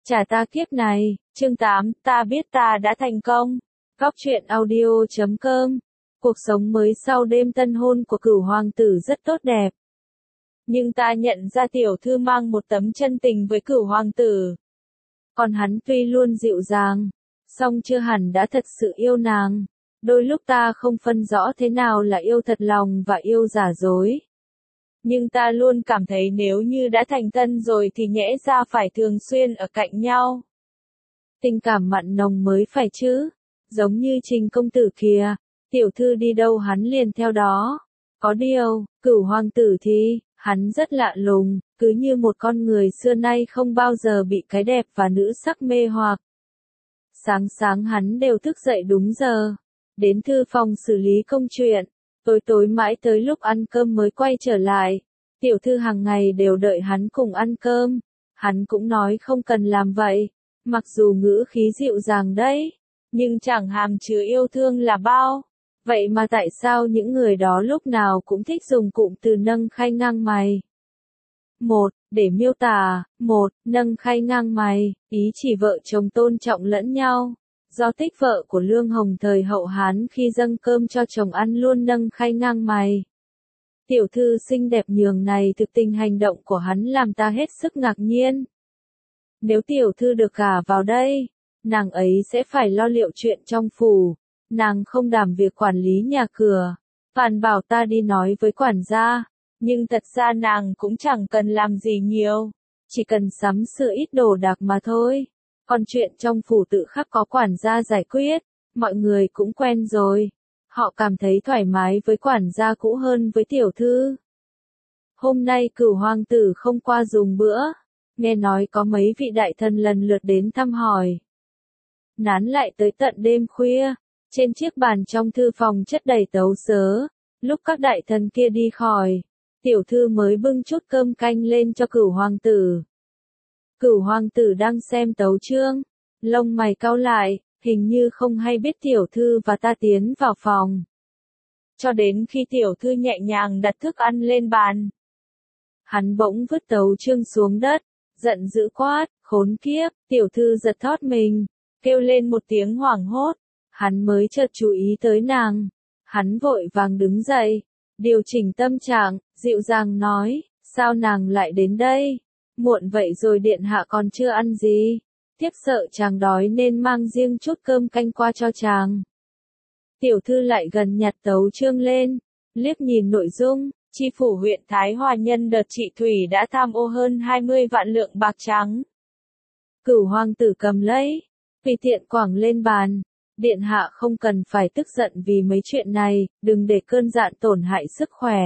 Trả ta kiếp này, chương 8, ta biết ta đã thành công. Góc truyện audio.com. Cuộc sống mới sau đêm tân hôn của Cửu hoàng tử rất tốt đẹp. Nhưng ta nhận ra tiểu thư mang một tấm chân tình với Cửu hoàng tử. Còn hắn tuy luôn dịu dàng, song chưa hẳn đã thật sự yêu nàng. Đôi lúc ta không phân rõ thế nào là yêu thật lòng và yêu giả dối. Nhưng ta luôn cảm thấy nếu như đã thành thân rồi thì nhẽ ra phải thường xuyên ở cạnh nhau. Tình cảm mặn nồng mới phải chứ. Giống như Trình công tử kìa, tiểu thư đi đâu hắn liền theo đó. Có điều, Cửu hoàng tử thì, hắn rất lạ lùng, cứ như một con người xưa nay không bao giờ bị cái đẹp và nữ sắc mê hoặc. Sáng sáng hắn đều thức dậy đúng giờ, đến thư phòng xử lý công chuyện. Tối mãi tới lúc ăn cơm mới quay trở lại. Tiểu thư hàng ngày đều đợi hắn cùng ăn cơm. Hắn cũng nói không cần làm vậy. Mặc dù ngữ khí dịu dàng đấy, nhưng chẳng hàm chứa yêu thương là bao. Vậy mà tại sao những người đó lúc nào cũng thích dùng cụm từ nâng khay ngang mày? Để miêu tả, nâng khay ngang mày, ý chỉ vợ chồng tôn trọng lẫn nhau. Do tích vợ của Lương Hồng thời hậu Hán khi dâng cơm cho chồng ăn luôn nâng khay ngang mày. Tiểu thư xinh đẹp nhường này thực tình hành động của hắn làm ta hết sức ngạc nhiên. Nếu tiểu thư được gả vào đây, nàng ấy sẽ phải lo liệu chuyện trong phủ, nàng không đảm việc quản lý nhà cửa. Phàn bảo ta đi nói với quản gia, nhưng thật ra nàng cũng chẳng cần làm gì nhiều, chỉ cần sắm sửa ít đồ đạc mà thôi. Còn chuyện trong phủ tự khắc có quản gia giải quyết, mọi người cũng quen rồi. Họ cảm thấy thoải mái với quản gia cũ hơn với tiểu thư. Hôm nay Cửu hoàng tử không qua dùng bữa, nghe nói có mấy vị đại thần lần lượt đến thăm hỏi. Nán lại tới tận đêm khuya, trên chiếc bàn trong thư phòng chất đầy tấu sớ. Lúc các đại thần kia đi khỏi, tiểu thư mới bưng chút cơm canh lên cho Cửu hoàng tử. Cửu hoàng tử đang xem tấu chương, lông mày cau lại, hình như không hay biết tiểu thư và ta tiến vào phòng. Cho đến khi tiểu thư nhẹ nhàng đặt thức ăn lên bàn, hắn bỗng vứt tấu chương xuống đất, giận dữ quát, khốn kiếp. Tiểu thư giật thót mình, kêu lên một tiếng hoảng hốt. Hắn mới chợt chú ý tới nàng. Hắn vội vàng đứng dậy, điều chỉnh tâm trạng, dịu dàng nói, sao nàng lại đến đây? Muộn vậy rồi điện hạ còn chưa ăn gì? Tiếc sợ chàng đói nên mang riêng chút cơm canh qua cho chàng. Tiểu thư lại gần nhặt tấu chương lên, liếc nhìn nội dung, chi phủ huyện Thái Hòa nhân đợt trị thủy đã tham ô hơn 20 vạn lượng bạc trắng. Cửu hoàng tử cầm lấy, tùy tiện quẳng lên bàn. Điện hạ không cần phải tức giận vì mấy chuyện này, đừng để cơn giận tổn hại sức khỏe.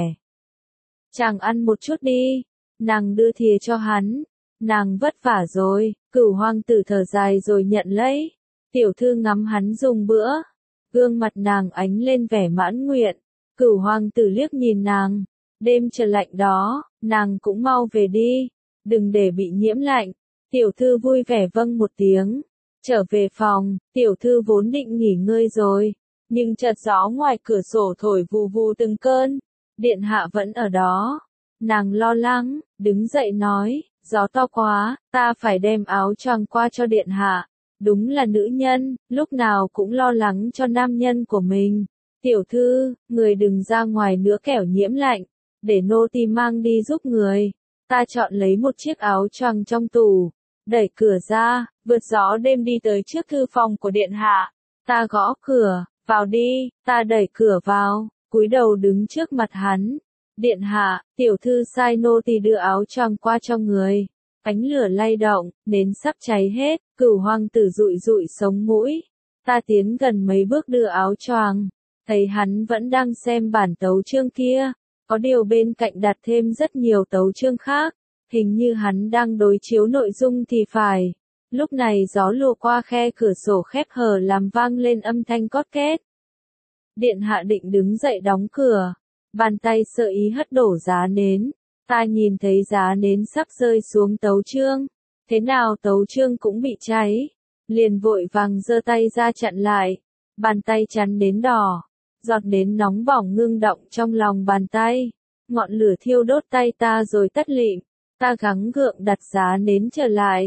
Chàng ăn một chút đi, nàng đưa thìa cho hắn. Nàng vất vả rồi. Cửu hoàng tử thở dài rồi nhận lấy. Tiểu thư ngắm hắn dùng bữa, gương mặt nàng ánh lên vẻ mãn nguyện. Cửu hoàng tử liếc nhìn nàng, đêm trời lạnh đó, nàng cũng mau về đi, đừng để bị nhiễm lạnh. Tiểu thư vui vẻ vâng một tiếng, trở về phòng. Tiểu thư vốn định nghỉ ngơi rồi, nhưng chợt gió ngoài cửa sổ thổi vù vù từng cơn. Điện hạ vẫn ở đó. Nàng lo lắng, đứng dậy nói, gió to quá, ta phải đem áo choàng qua cho điện hạ. Đúng là nữ nhân, lúc nào cũng lo lắng cho nam nhân của mình. Tiểu thư, người đừng ra ngoài nữa kẻo nhiễm lạnh, để nô tỳ mang đi giúp người. Ta chọn lấy một chiếc áo choàng trong tủ, đẩy cửa ra, vượt gió đêm đi tới trước thư phòng của điện hạ. Ta gõ cửa, vào đi. Ta đẩy cửa vào, cúi đầu đứng trước mặt hắn. Điện hạ, tiểu thư sai nô tỳ đưa áo choàng qua cho người. Ánh lửa lay động, nến sắp cháy hết. Cửu hoàng tử dụi dụi sống mũi. Ta tiến gần mấy bước đưa áo choàng, thấy hắn vẫn đang xem bản tấu chương kia. Có điều bên cạnh đặt thêm rất nhiều tấu chương khác, hình như hắn đang đối chiếu nội dung thì phải. Lúc này gió lùa qua khe cửa sổ khép hờ làm vang lên âm thanh cót két. Điện hạ định đứng dậy đóng cửa, bàn tay sơ ý hất đổ giá nến. Ta nhìn thấy giá nến sắp rơi xuống tấu chương, thế nào tấu chương cũng bị cháy, liền vội vàng giơ tay ra chặn lại. Bàn tay chắn nến đỏ, giọt nến nóng bỏng ngưng động trong lòng bàn tay, ngọn lửa thiêu đốt tay ta rồi tắt lịm. Ta gắng gượng đặt giá nến trở lại,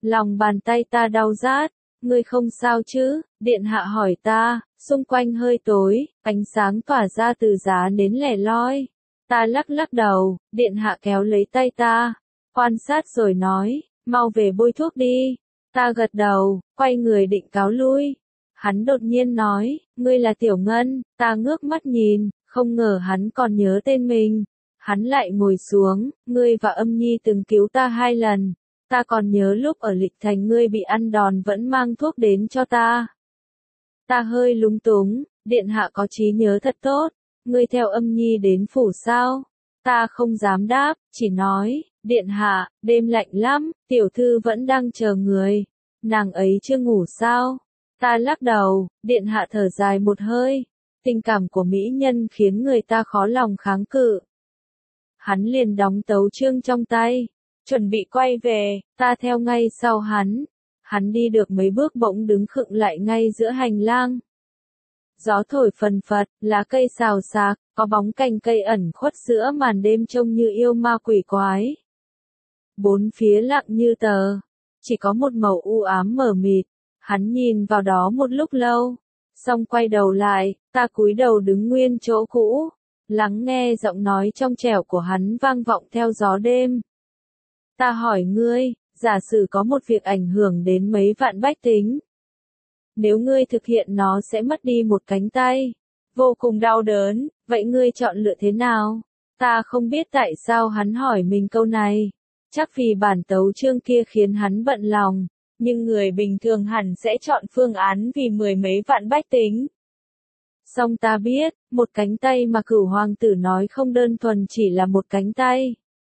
Lòng bàn tay ta đau rát. Ngươi không sao chứ? Điện hạ hỏi ta, xung quanh hơi tối, ánh sáng tỏa ra từ giá nến lẻ loi. Ta lắc lắc đầu, điện hạ kéo lấy tay ta, quan sát rồi nói, mau về bôi thuốc đi. Ta gật đầu, quay người định cáo lui. Hắn đột nhiên nói, ngươi là Tiểu Ngân, ta ngước mắt nhìn, không ngờ hắn còn nhớ tên mình. Hắn lại ngồi xuống, ngươi và Âm Nhi từng cứu ta 2 lần. Ta còn nhớ lúc ở Lịch Thành ngươi bị ăn đòn vẫn mang thuốc đến cho ta. Ta hơi lúng túng, điện hạ có trí nhớ thật tốt. Ngươi theo Âm Nhi đến phủ sao? Ta không dám đáp, chỉ nói, điện hạ, đêm lạnh lắm, tiểu thư vẫn đang chờ người. Nàng ấy chưa ngủ sao? Ta lắc đầu, điện hạ thở dài một hơi. Tình cảm của mỹ nhân khiến người ta khó lòng kháng cự. Hắn liền đóng tấu chương trong tay, chuẩn bị quay về, ta theo ngay sau hắn. Hắn đi được mấy bước bỗng đứng khựng lại ngay giữa hành lang. Gió thổi phần phật, lá cây xào xạc, có bóng cành cây ẩn khuất giữa màn đêm trông như yêu ma quỷ quái. Bốn phía lặng như tờ, chỉ có một màu u ám mờ mịt. Hắn nhìn vào đó một lúc lâu, xong quay đầu lại, ta cúi đầu đứng nguyên chỗ cũ, lắng nghe giọng nói trong trẻo của hắn vang vọng theo gió đêm. Ta hỏi ngươi, giả sử có một việc ảnh hưởng đến mấy vạn bách tính. Nếu ngươi thực hiện nó sẽ mất đi một cánh tay, vô cùng đau đớn, vậy ngươi chọn lựa thế nào? Ta không biết tại sao hắn hỏi mình câu này, chắc vì bản tấu chương kia khiến hắn bận lòng. Nhưng người bình thường hẳn sẽ chọn phương án vì 10 mấy vạn bách tính. Song ta biết, một cánh tay mà Cửu hoàng tử nói không đơn thuần chỉ là một cánh tay.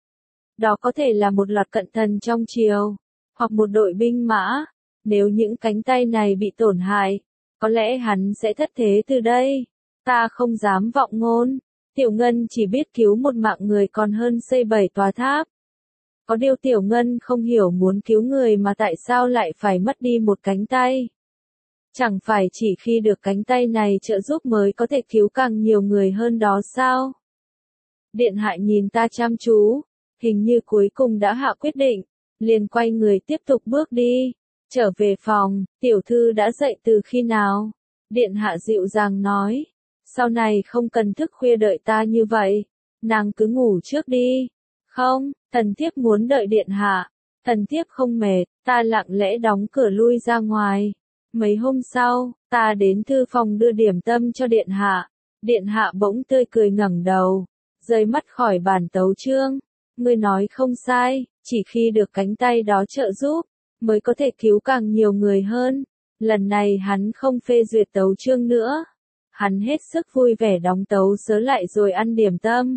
Đó có thể là một loạt cận thần trong triều, hoặc một đội binh mã. Nếu những cánh tay này bị tổn hại, có lẽ hắn sẽ thất thế từ đây. Ta không dám vọng ngôn. Tiểu Ngân chỉ biết cứu một mạng người còn hơn xây 7 tòa tháp. Có điều Tiểu Ngân không hiểu muốn cứu người mà tại sao lại phải mất đi một cánh tay. Chẳng phải chỉ khi được cánh tay này trợ giúp mới có thể cứu càng nhiều người hơn đó sao? Điện hạ nhìn ta chăm chú, hình như cuối cùng đã hạ quyết định, liền quay người tiếp tục bước đi. Trở về phòng, tiểu thư đã dậy từ khi nào? Điện hạ dịu dàng nói, sau này không cần thức khuya đợi ta như vậy, nàng cứ ngủ trước đi. Không, thần thiếp muốn đợi điện hạ. Thần thiếp không mệt, ta lặng lẽ đóng cửa lui ra ngoài. Mấy hôm sau, ta đến thư phòng đưa điểm tâm cho điện hạ. Điện hạ bỗng tươi cười ngẩng đầu, rời mắt khỏi bản tấu chương. Ngươi nói không sai, chỉ khi được cánh tay đó trợ giúp, mới có thể cứu càng nhiều người hơn. Lần này hắn không phê duyệt tấu chương nữa. Hắn hết sức vui vẻ đóng tấu sớ lại rồi ăn điểm tâm.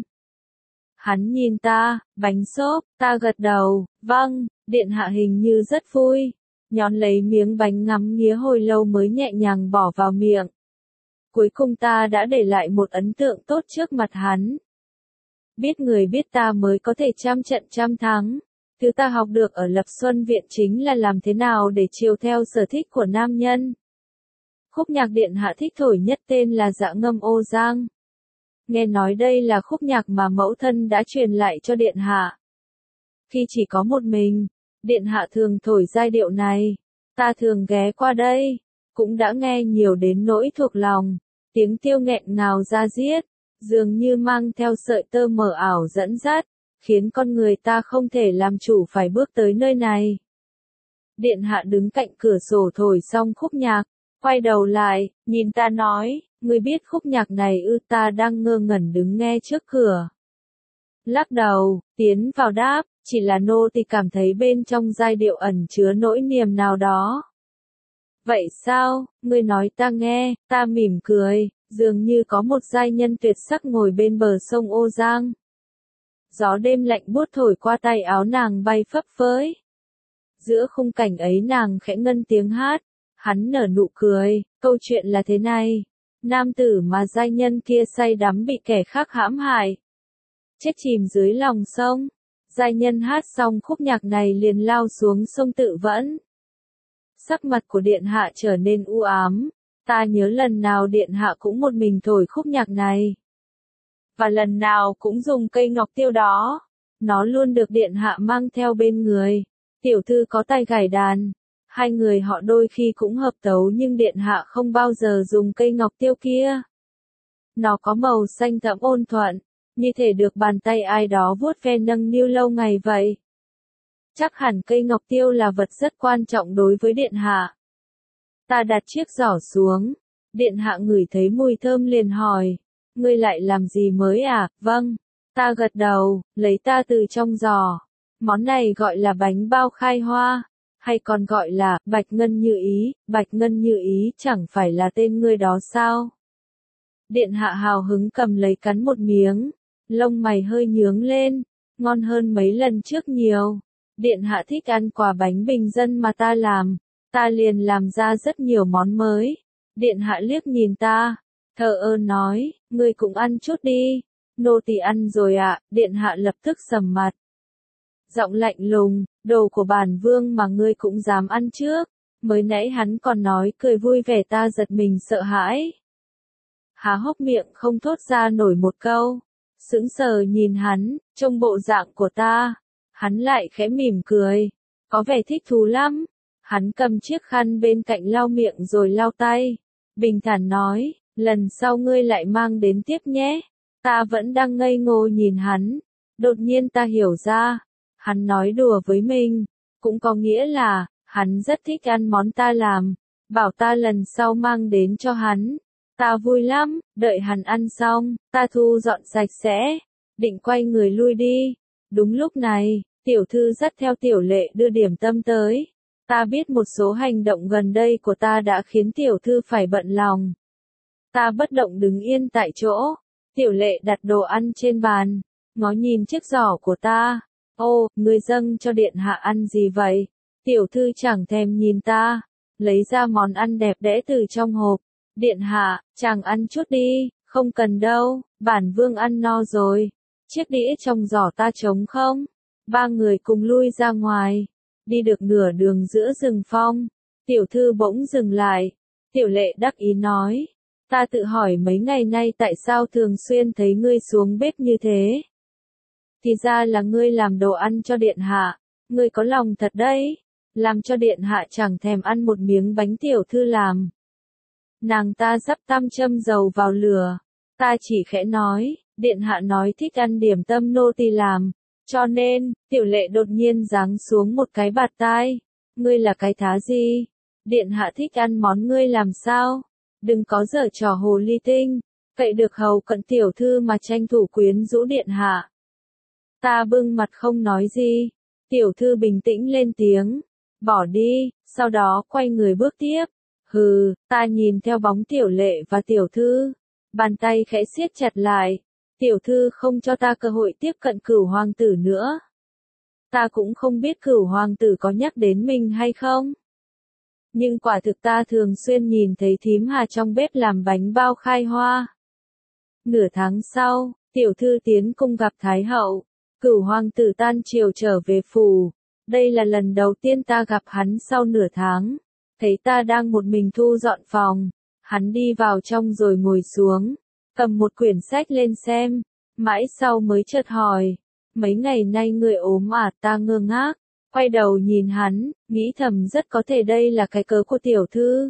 Hắn nhìn ta, bánh xốp, ta gật đầu, vâng, điện hạ hình như rất vui. Nhón lấy miếng bánh ngắm nghía hồi lâu mới nhẹ nhàng bỏ vào miệng. Cuối cùng ta đã để lại một ấn tượng tốt trước mặt hắn. Biết người biết ta mới có thể trăm trận trăm thắng. Thứ ta học được ở Lập Xuân Viện chính là làm thế nào để chiều theo sở thích của nam nhân. Khúc nhạc điện hạ thích thổi nhất tên là Dạ Ngâm Ô Giang. Nghe nói đây là khúc nhạc mà mẫu thân đã truyền lại cho điện hạ. Khi chỉ có một mình, điện hạ thường thổi giai điệu này. Ta thường ghé qua đây, cũng đã nghe nhiều đến nỗi thuộc lòng. Tiếng tiêu nghẹn ngào da diết, dường như mang theo sợi tơ mờ ảo dẫn dắt, khiến con người ta không thể làm chủ phải bước tới nơi này. Điện hạ đứng cạnh cửa sổ thổi xong khúc nhạc, quay đầu lại, nhìn ta nói, ngươi biết khúc nhạc này ư? Ta đang ngơ ngẩn đứng nghe trước cửa. Lắc đầu, tiến vào đáp, chỉ là nô tỳ cảm thấy bên trong giai điệu ẩn chứa nỗi niềm nào đó. Vậy sao, ngươi nói ta nghe, ta mỉm cười, dường như có một giai nhân tuyệt sắc ngồi bên bờ sông Ô Giang. Gió đêm lạnh buốt thổi qua tay áo nàng bay phấp phới. Giữa khung cảnh ấy nàng khẽ ngân tiếng hát, hắn nở nụ cười, câu chuyện là thế này. Nam tử mà giai nhân kia say đắm bị kẻ khác hãm hại, chết chìm dưới lòng sông. Giai nhân hát xong khúc nhạc này liền lao xuống sông tự vẫn. Sắc mặt của điện hạ trở nên u ám. Ta nhớ lần nào điện hạ cũng một mình thổi khúc nhạc này. Và lần nào cũng dùng cây ngọc tiêu đó. Nó luôn được điện hạ mang theo bên người. tiểu thư có tay gảy đàn. Hai người họ đôi khi cũng hợp tấu nhưng điện hạ không bao giờ dùng cây ngọc tiêu kia. Nó có màu xanh thẫm ôn thuận, như thể được bàn tay ai đó vuốt ve nâng niu lâu ngày vậy. Chắc hẳn cây ngọc tiêu là vật rất quan trọng đối với điện hạ. Ta đặt chiếc giỏ xuống. Điện hạ ngửi thấy mùi thơm liền hỏi. Ngươi lại làm gì mới à? Vâng. Ta gật đầu, lấy ta từ trong giỏ. Món này gọi là bánh bao khai hoa, hay còn gọi là bạch ngân như ý. Bạch ngân như ý chẳng phải là tên ngươi đó sao? Điện hạ hào hứng cầm lấy cắn một miếng, lông mày hơi nhướng lên, ngon hơn mấy lần trước nhiều. Điện hạ thích ăn quả bánh bình dân mà ta làm, ta liền làm ra rất nhiều món mới. Điện hạ liếc nhìn ta, thờ ơ nói, ngươi cũng ăn chút đi. Nô tỳ ăn rồi ạ. Điện hạ lập tức sầm mặt. Giọng lạnh lùng, đồ của bản vương mà ngươi cũng dám ăn trước. Mới nãy hắn còn nói cười vui vẻ, ta giật mình sợ hãi. Há hốc miệng không thốt ra nổi một câu. Sững sờ nhìn hắn, trông bộ dạng của ta. Hắn lại khẽ mỉm cười, có vẻ thích thú lắm. Hắn cầm chiếc khăn bên cạnh lau miệng rồi lau tay. Bình thản nói, lần sau ngươi lại mang đến tiếp nhé. Ta vẫn đang ngây ngô nhìn hắn. Đột nhiên ta hiểu ra, hắn nói đùa với mình, cũng có nghĩa là, hắn rất thích ăn món ta làm, bảo ta lần sau mang đến cho hắn. Ta vui lắm, đợi hắn ăn xong, ta thu dọn sạch sẽ, định quay người lui đi. Đúng lúc này, tiểu thư dắt theo Tiểu Lệ đưa điểm tâm tới. Ta biết một số hành động gần đây của ta đã khiến tiểu thư phải bận lòng. Ta bất động đứng yên tại chỗ. Tiểu Lệ đặt đồ ăn trên bàn, ngó nhìn chiếc giỏ của ta. Ô, ngươi dâng cho điện hạ ăn gì vậy? Tiểu thư chẳng thèm nhìn ta, lấy ra món ăn đẹp đẽ từ trong hộp. Điện hạ, chàng ăn chút đi. Không cần đâu, bản vương ăn no rồi. Chiếc đĩa trong giỏ ta trống không? Ba người cùng lui ra ngoài. Đi được nửa đường giữa rừng phong, tiểu thư bỗng dừng lại. Tiểu Lệ đắc ý nói, ta tự hỏi mấy ngày nay tại sao thường xuyên thấy ngươi xuống bếp như thế. Thì ra là ngươi làm đồ ăn cho điện hạ, ngươi có lòng thật đấy, làm cho điện hạ chẳng thèm ăn một miếng bánh tiểu thư làm. Nàng ta dắp tăm châm dầu vào lửa, ta chỉ khẽ nói, điện hạ nói thích ăn điểm tâm nô tỳ làm. Cho nên, Tiểu Lệ đột nhiên giáng xuống một cái bạt tai. Ngươi là cái thá gì? Điện hạ thích ăn món ngươi làm sao? Đừng có giở trò hồ ly tinh, cậy được hầu cận tiểu thư mà tranh thủ quyến rũ điện hạ. Ta bưng mặt không nói gì. Tiểu thư bình tĩnh lên tiếng, bỏ đi, sau đó quay người bước tiếp. Hừ, ta nhìn theo bóng Tiểu Lệ và tiểu thư, bàn tay khẽ siết chặt lại. Tiểu thư không cho ta cơ hội tiếp cận Cửu hoàng tử nữa. Ta cũng không biết Cửu hoàng tử có nhắc đến mình hay không. Nhưng quả thực ta thường xuyên nhìn thấy thím Hà trong bếp làm bánh bao khai hoa. Nửa tháng sau, tiểu thư tiến cung gặp Thái hậu. Cửu hoàng tử tan triều trở về phủ. Đây là lần đầu tiên ta gặp hắn sau nửa tháng. Thấy ta đang một mình thu dọn phòng. Hắn đi vào trong rồi ngồi xuống. Cầm một quyển sách lên xem, mãi sau mới chợt hỏi, mấy ngày nay người ốm à? Ta ngơ ngác, quay đầu nhìn hắn, nghĩ thầm rất có thể đây là cái cớ của tiểu thư.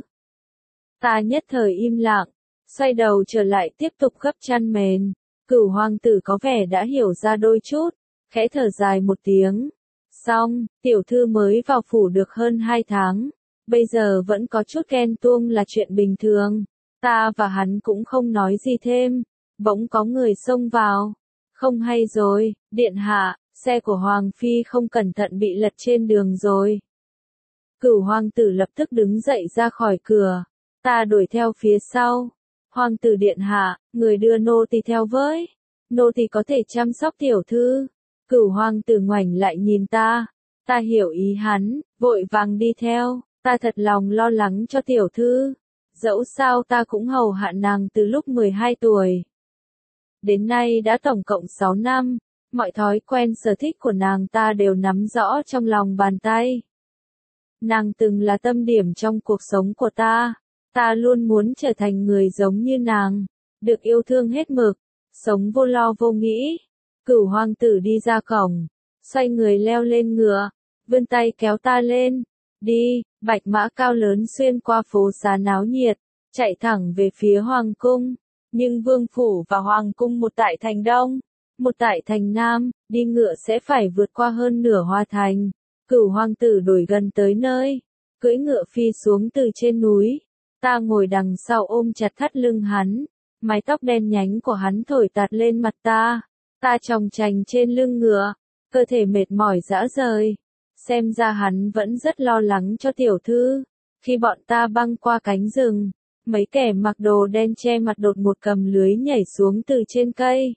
Ta nhất thời im lặng, xoay đầu trở lại tiếp tục gấp chăn mền. Cửu hoàng tử có vẻ đã hiểu ra đôi chút, khẽ thở dài một tiếng. Xong, tiểu thư mới vào phủ được hơn 2 tháng, bây giờ vẫn có chút ghen tuông là chuyện bình thường. Ta và hắn cũng không nói gì thêm, bỗng có người xông vào. Không hay rồi, điện hạ, xe của Hoàng Phi không cẩn thận bị lật trên đường rồi. Cửu hoàng tử lập tức đứng dậy ra khỏi cửa, ta đuổi theo phía sau. Hoàng tử điện hạ, người đưa nô tỳ theo với. Nô tỳ có thể chăm sóc tiểu thư. Cửu hoàng tử ngoảnh lại nhìn ta. Ta hiểu ý hắn, vội vàng đi theo. Ta thật lòng lo lắng cho tiểu thư. Dẫu sao ta cũng hầu hạ nàng từ lúc 12 tuổi. Đến nay đã tổng cộng 6 năm, mọi thói quen sở thích của nàng ta đều nắm rõ trong lòng bàn tay. Nàng từng là tâm điểm trong cuộc sống của ta. Ta luôn muốn trở thành người giống như nàng, được yêu thương hết mực, sống vô lo vô nghĩ. Cửu hoàng tử đi ra cổng, xoay người leo lên ngựa, vươn tay kéo ta lên. Đi, bạch mã cao lớn xuyên qua phố xá náo nhiệt, chạy thẳng về phía hoàng cung. Nhưng vương phủ và hoàng cung một tại thành đông, một tại thành nam, đi ngựa sẽ phải vượt qua hơn nửa hoa thành. Cửu hoàng tử đuổi gần tới nơi, cưỡi ngựa phi xuống từ trên núi. Ta ngồi đằng sau ôm chặt thắt lưng hắn, mái tóc đen nhánh của hắn thổi tạt lên mặt ta. Ta chòng chành trên lưng ngựa, cơ thể mệt mỏi rã rời. Xem ra hắn vẫn rất lo lắng cho tiểu thư. Khi bọn ta băng qua cánh rừng, mấy kẻ mặc đồ đen che mặt đột ngột cầm lưới nhảy xuống từ trên cây.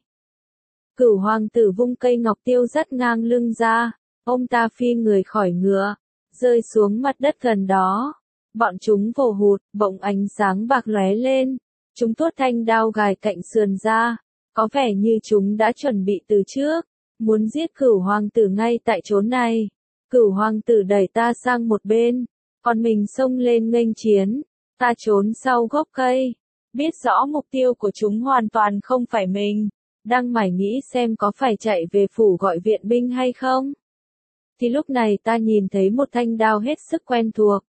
Cửu hoàng tử vung cây ngọc tiêu dắt ngang lưng ra, ông ta phi người khỏi ngựa, rơi xuống mặt đất gần đó. Bọn chúng vồ hụt, bỗng ánh sáng bạc lóe lên. Chúng tuốt thanh đao gài cạnh sườn ra, có vẻ như chúng đã chuẩn bị từ trước, muốn giết cửu hoàng tử ngay tại chỗ này. Cửu hoàng tử đẩy ta sang một bên, còn mình xông lên nghênh chiến. Ta trốn sau gốc cây, biết rõ mục tiêu của chúng hoàn toàn không phải mình, đang mải nghĩ xem có phải chạy về phủ gọi viện binh hay không. Thì lúc này ta nhìn thấy một thanh đao hết sức quen thuộc.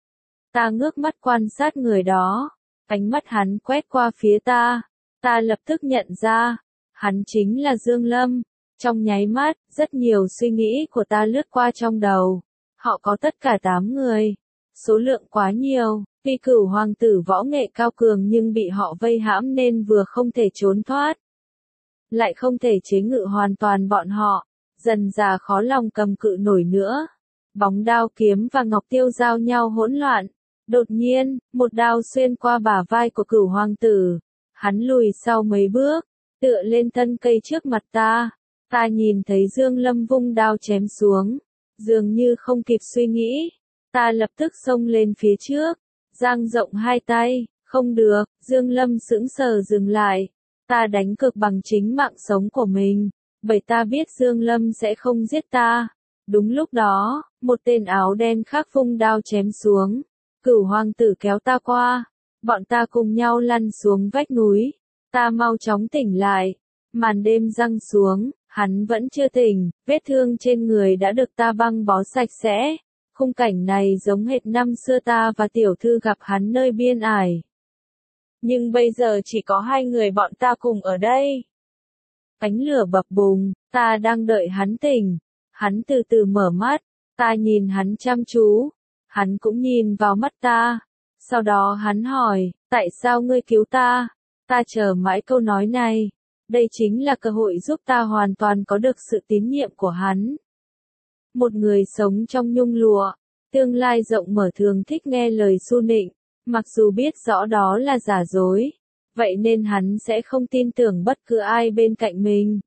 Ta ngước mắt quan sát người đó, ánh mắt hắn quét qua phía ta. Ta lập tức nhận ra, hắn chính là Dương Lâm. Trong nháy mắt, rất nhiều suy nghĩ của ta lướt qua trong đầu. Họ có tất cả 8 người. Số lượng quá nhiều, vì cửu hoàng tử võ nghệ cao cường nhưng bị họ vây hãm nên vừa không thể trốn thoát, lại không thể chế ngự hoàn toàn bọn họ, dần dà khó lòng cầm cự nổi nữa. Bóng đao kiếm và ngọc tiêu giao nhau hỗn loạn. Đột nhiên, một đao xuyên qua bả vai của cửu hoàng tử. Hắn lùi sau mấy bước, tựa lên thân cây trước mặt ta. Ta nhìn thấy Dương Lâm vung đao chém xuống, dường như không kịp suy nghĩ. Ta lập tức xông lên phía trước, dang rộng hai tay. Không được, Dương Lâm sững sờ dừng lại. Ta đánh cược bằng chính mạng sống của mình, bởi ta biết Dương Lâm sẽ không giết ta. Đúng lúc đó, một tên áo đen khác vung đao chém xuống. Cửu hoàng tử kéo ta qua, bọn ta cùng nhau lăn xuống vách núi. Ta mau chóng tỉnh lại, màn đêm giăng xuống, hắn vẫn chưa tỉnh, vết thương trên người đã được ta băng bó sạch sẽ. Khung cảnh này giống hệt năm xưa ta và tiểu thư gặp hắn nơi biên ải. Nhưng bây giờ chỉ có 2 người bọn ta cùng ở đây. Ánh lửa bập bùng, ta đang đợi hắn tỉnh. Hắn từ từ mở mắt, ta nhìn hắn chăm chú. Hắn cũng nhìn vào mắt ta. Sau đó hắn hỏi, tại sao ngươi cứu ta? Ta chờ mãi câu nói này. Đây chính là cơ hội giúp ta hoàn toàn có được sự tín nhiệm của hắn. Một người sống trong nhung lụa, tương lai rộng mở thường thích nghe lời su nịnh, mặc dù biết rõ đó là giả dối. Vậy nên hắn sẽ không tin tưởng bất cứ ai bên cạnh mình.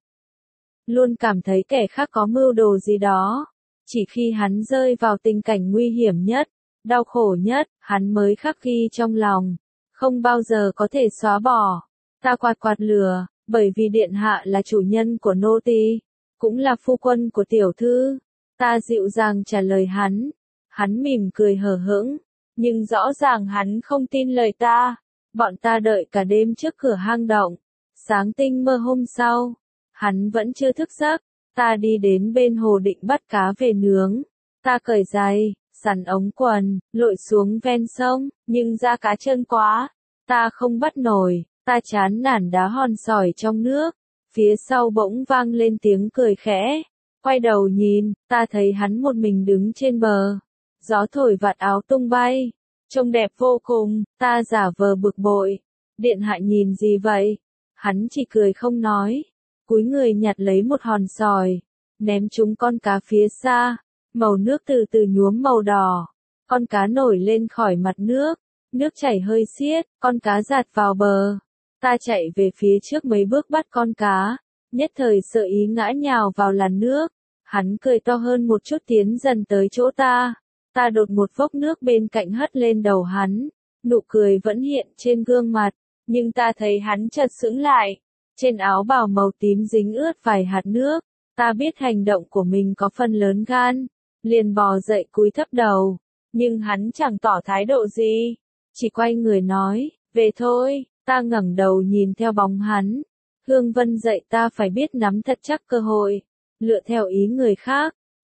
Luôn cảm thấy kẻ khác có mưu đồ gì đó. Chỉ khi hắn rơi vào tình cảnh nguy hiểm nhất, đau khổ nhất, hắn mới khắc ghi trong lòng, không bao giờ có thể xóa bỏ. Ta quạt quạt lửa, bởi vì điện hạ là chủ nhân của nô tỳ, cũng là phu quân của tiểu thư. Ta dịu dàng trả lời hắn. Hắn mỉm cười hờ hững, nhưng rõ ràng hắn không tin lời ta. Bọn ta đợi cả đêm trước cửa hang động. Sáng tinh mơ hôm sau, hắn vẫn chưa thức giấc. Ta đi đến bên hồ định bắt cá về nướng. Ta cởi giày, sắn ống quần, lội xuống ven sông, nhưng da cá trơn quá. Ta không bắt nổi, ta chán nản đá hòn sỏi trong nước. Phía sau bỗng vang lên tiếng cười khẽ. Quay đầu nhìn, ta thấy hắn một mình đứng trên bờ. Gió thổi vạt áo tung bay. Trông đẹp vô cùng, ta giả vờ bực bội. Điện hạ nhìn gì vậy? Hắn chỉ cười không nói. Cúi người nhặt lấy một hòn sỏi, ném trúng con cá phía xa. Màu nước từ từ nhuốm màu đỏ. Con cá nổi lên khỏi mặt nước. Nước chảy hơi xiết, con cá giạt vào bờ. Ta chạy về phía trước mấy bước bắt con cá. Nhất thời sợ ý ngã nhào vào làn nước. Hắn cười to hơn một chút tiến dần tới chỗ ta. Ta đột một vốc nước bên cạnh hất lên đầu hắn. Nụ cười vẫn hiện trên gương mặt. Nhưng ta thấy hắn chợt sững lại. Trên áo bào màu tím dính ướt vài hạt nước. Ta biết hành động của mình có phần lớn gan. Liền bò dậy cúi thấp đầu. Nhưng hắn chẳng tỏ thái độ gì. Chỉ quay người nói, về thôi. Ta ngẩng đầu nhìn theo bóng hắn. Hương Vân dạy ta phải biết nắm thật chắc cơ hội. Lựa theo ý người khác.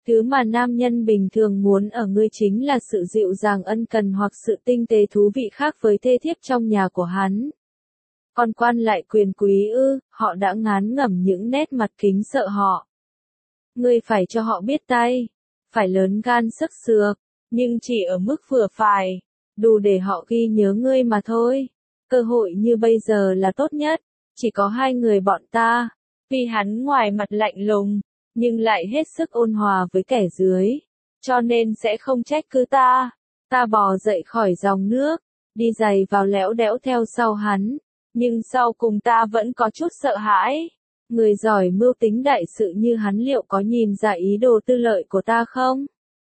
Thứ mà nam nhân bình thường muốn ở ngươi chính là sự dịu dàng ân cần hoặc sự tinh tế thú vị khác với thê thiếp trong nhà của hắn. Còn quan lại quyền quý ư, họ đã ngán ngẩm những nét mặt kính sợ họ. Ngươi phải cho họ biết tay, phải lớn gan sức sược, nhưng chỉ ở mức vừa phải, đủ để họ ghi nhớ ngươi mà thôi. Cơ hội như bây giờ là tốt nhất, chỉ có hai người bọn ta, vì hắn ngoài mặt lạnh lùng, nhưng lại hết sức ôn hòa với kẻ dưới, cho nên sẽ không trách cứ ta. Ta bò dậy khỏi dòng nước, đi giày vào lẽo đẽo theo sau hắn, nhưng sau cùng ta vẫn có chút sợ hãi. Người giỏi mưu tính đại sự như hắn liệu có nhìn ra ý đồ tư lợi của ta không?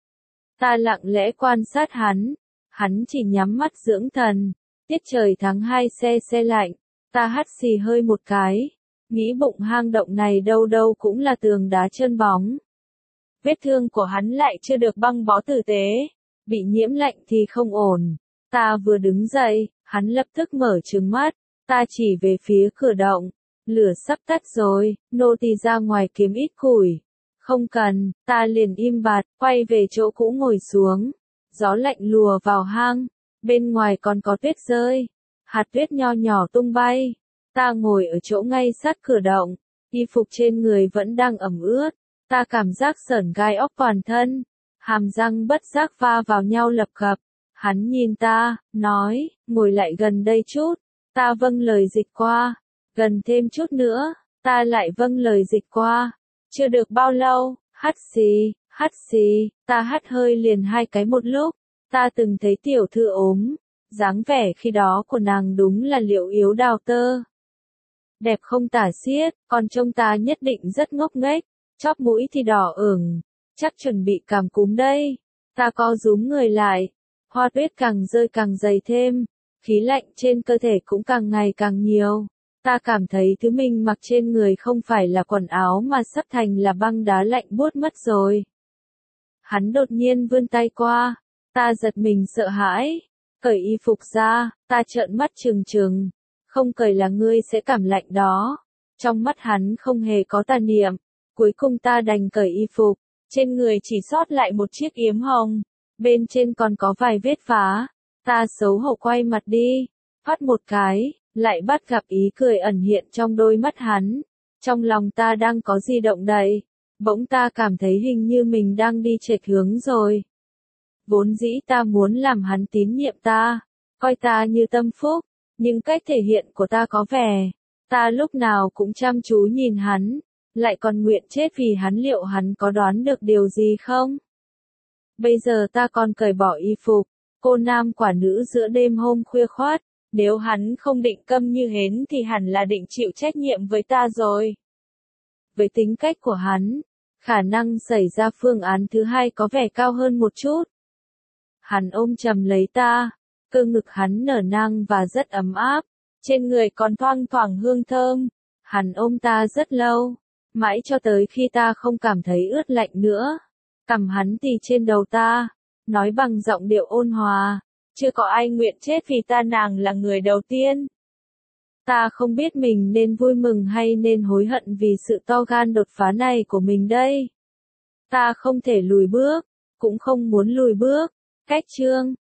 Ta lặng lẽ quan sát hắn chỉ nhắm mắt dưỡng thần. Tiết trời tháng 2 se lạnh, ta hắt xì hơi một cái, nghĩ bụng hang động này đâu đâu cũng là tường đá trơn bóng. Vết thương của hắn lại chưa được băng bó tử tế, bị nhiễm lạnh thì không ổn. Ta vừa đứng dậy, hắn lập tức mở trừng mắt, ta chỉ về phía cửa động, lửa sắp tắt rồi, nô tỳ ra ngoài kiếm ít củi. Không cần, ta liền im bặt, quay về chỗ cũ ngồi xuống. Gió lạnh lùa vào hang, bên ngoài còn có tuyết rơi, hạt tuyết nho nhỏ tung bay. Ta ngồi ở chỗ ngay sát cửa động, y phục trên người vẫn đang ẩm ướt, ta cảm giác sởn gai óc toàn thân, hàm răng bất giác va vào nhau lập cập. Hắn nhìn ta, nói, ngồi lại gần đây chút, ta vâng lời dịch qua, gần thêm chút nữa, ta lại vâng lời dịch qua. Chưa được bao lâu, hắt xì, ta hắt hơi liền hai cái một lúc. Ta từng thấy tiểu thư ốm, dáng vẻ khi đó của nàng đúng là Liệu Yếu Đào Tơ. Đẹp không tả xiết, còn trông ta nhất định rất ngốc nghếch, chóp mũi thì đỏ ửng, chắc chuẩn bị cảm cúm đây. Ta co rúm người lại, hoa tuyết càng rơi càng dày thêm, khí lạnh trên cơ thể cũng càng ngày càng nhiều. Ta cảm thấy thứ mình mặc trên người không phải là quần áo mà sắp thành là băng đá lạnh buốt mất rồi. Hắn đột nhiên vươn tay qua, ta giật mình sợ hãi, cởi y phục ra, ta trợn mắt trừng trừng, không cởi là ngươi sẽ cảm lạnh đó. Trong mắt hắn không hề có tà niệm, cuối cùng ta đành cởi y phục, trên người chỉ sót lại một chiếc yếm hồng, bên trên còn có vài vết phá. Ta xấu hổ quay mặt đi, phát một cái, lại bắt gặp ý cười ẩn hiện trong đôi mắt hắn. Trong lòng ta đang có gì động đậy, bỗng ta cảm thấy hình như mình đang đi chệch hướng rồi. Vốn dĩ ta muốn làm hắn tín nhiệm ta, coi ta như tâm phúc, nhưng cách thể hiện của ta có vẻ, ta lúc nào cũng chăm chú nhìn hắn, lại còn nguyện chết vì hắn, liệu hắn có đoán được điều gì không? Bây giờ ta còn cởi bỏ y phục, cô nam quả nữ giữa đêm hôm khuya khoát, nếu hắn không định câm như hến thì hẳn là định chịu trách nhiệm với ta rồi. Với tính cách của hắn, khả năng xảy ra phương án thứ hai có vẻ cao hơn một chút. Hắn ôm chầm lấy ta, cơ ngực hắn nở nang và rất ấm áp, trên người còn thoang thoảng hương thơm. Hắn ôm ta rất lâu, mãi cho tới khi ta không cảm thấy ướt lạnh nữa. Cằm hắn tì trên đầu ta, nói bằng giọng điệu ôn hòa, chưa có ai nguyện chết vì ta, nàng là người đầu tiên. Ta không biết mình nên vui mừng hay nên hối hận vì sự to gan đột phá này của mình đây. Ta không thể lùi bước, cũng không muốn lùi bước. Cách chương